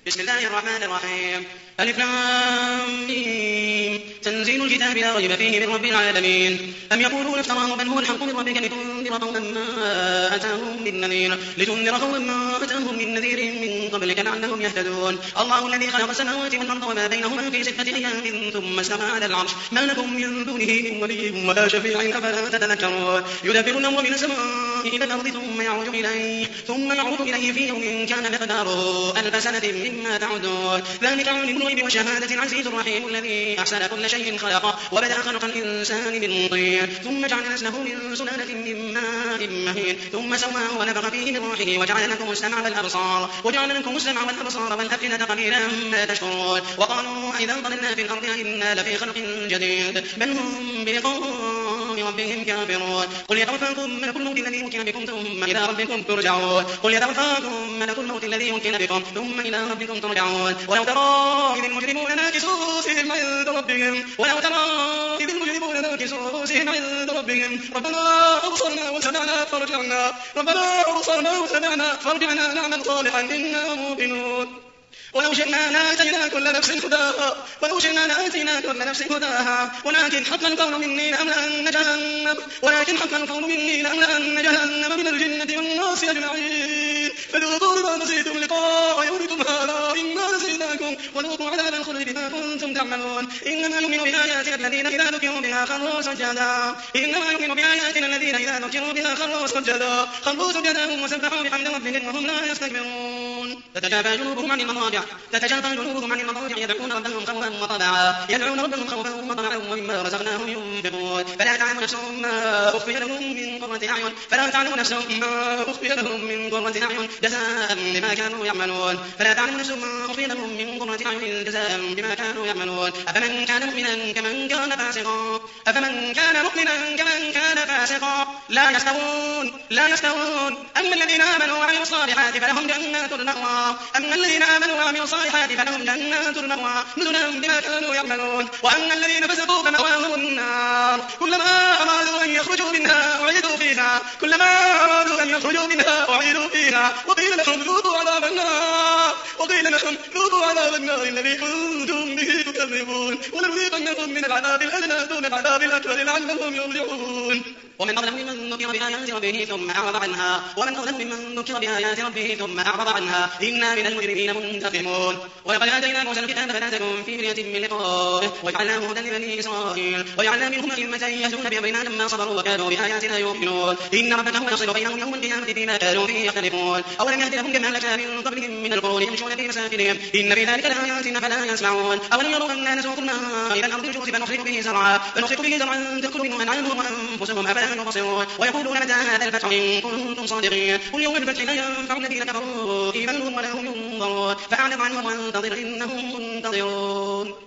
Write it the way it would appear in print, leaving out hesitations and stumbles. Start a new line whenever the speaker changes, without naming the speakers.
بسم الله الرحمن الرحيم. ألف لام ميم. تنزيل الكتاب لا ريب فيه من رب العالمين. أم يقولون افتراه بل هو الحق من ربك لتنذر قوما ما أتاهم من نذير من قبلك لعلهم يهتدون. الله الذي خلق السماوات والأرض وما بينهما في 6 أيام ثم استوى على العرش ما لكم من دونه من ولي ولا شفيع أفلا تتذكرون. يدبر الأمر من السماء إلى الأرض ثم يعود إليه في يوم كان مقداره 1000 سنة مما تعدون. ذلك عالم الغيب والشهادة العزيز الرحيم الذي أحسن كل شيء خلقه وبدأ خلق الإنسان من طين ثم جعل نسله من سلالة من ماء مهين ثم سواه ونفخ فيه من روحه وجعل لكم السمع والأبصار والأفئدة قليلا ما تشكرون. وقالوا إذا ضللنا في الأرض إنا لفي خلق جديد بل هم بلقاء ربهم كافرون. قل يتوفاكم ملك الموت الذي وكل بكم ثم إلى ربكم ترجعون. ولو ترى إذ المجرمون ناكسوا رؤوسهم عند ربهم ربنا أبصرنا فارجعنا نعمل صالحا إنا موقنون. ولو شئنا لآتينا كل نفس هداها ولكن حق القول مني لأملأن جهنم من الجنة والناس أجمعين. فذوقوا بما نسيتم لقاء يومكم هذا إنا نسيناكم وذوقوا عذاب الخلد بما كنتم تعملون. إنما يؤمن بآياتنا الذين إذا ذكروا بها خروا سجدا وسبحوا بحمد ربهم وهم لا يستكبرون. تتجافى جنوبهم عن المضاجع يدعون ربهم خوفا وطمعا ومما رزقناهم ينفقون. فلا تعلم نفس ما أخفي لهم من قرة أعين جزاء بما كانوا يعملون. أفمن كان مؤمنا كمن كان فاسقا لا يستوون. أما الذين آمنوا وعملوا الصالحات فلهم جنات المأوى نزلا بما كانوا يعملون. وأما الذين فسقوا فمأواهم النار كلما أرادوا أن يخرجوا منها أعيدوا فيها وقيل لهم ذوقوا عذاب النار الذي كنتم به تكذبون. ولنذيقنهم من العذاب الأدنى دون العذاب الأكبر لعلهم يرجعون. ومن أظلم ممن ذكر بآيات ربه ثم أعرض عنها إنا من المجرمين منتقمون. ولقد آتينا موسى الكتاب فلا تكن في مرية من لقائه وجعلناه هدى لبني إسرائيل وجعلنا منهم أئمة يهدون بأمرنا لما صبروا وكانوا بآياتنا يوقنون. إن ربك هو يفصل بينهم يوم القيامة فيما كانوا فيه يختلفون. أولم يهد لهم كما أهلكنا من قبلهم من القرون يمشون في مساكنهم إن في ذلك لآيات فلا يسمعون. أولم يروا أنا نسوق الماء إلى الأرض الجرز فنخرج به زرعا تأكل منه أنعامهم وأنفسهم أفلا يبصرون. ويقولون متى هذا الفتح إن كنتم صادقين قل يوم الفتح لا ينفع الذين كفروا إيمانهم ولا هم ينظرون. فأعرض عنهم وانتظر إنهم منتظرون.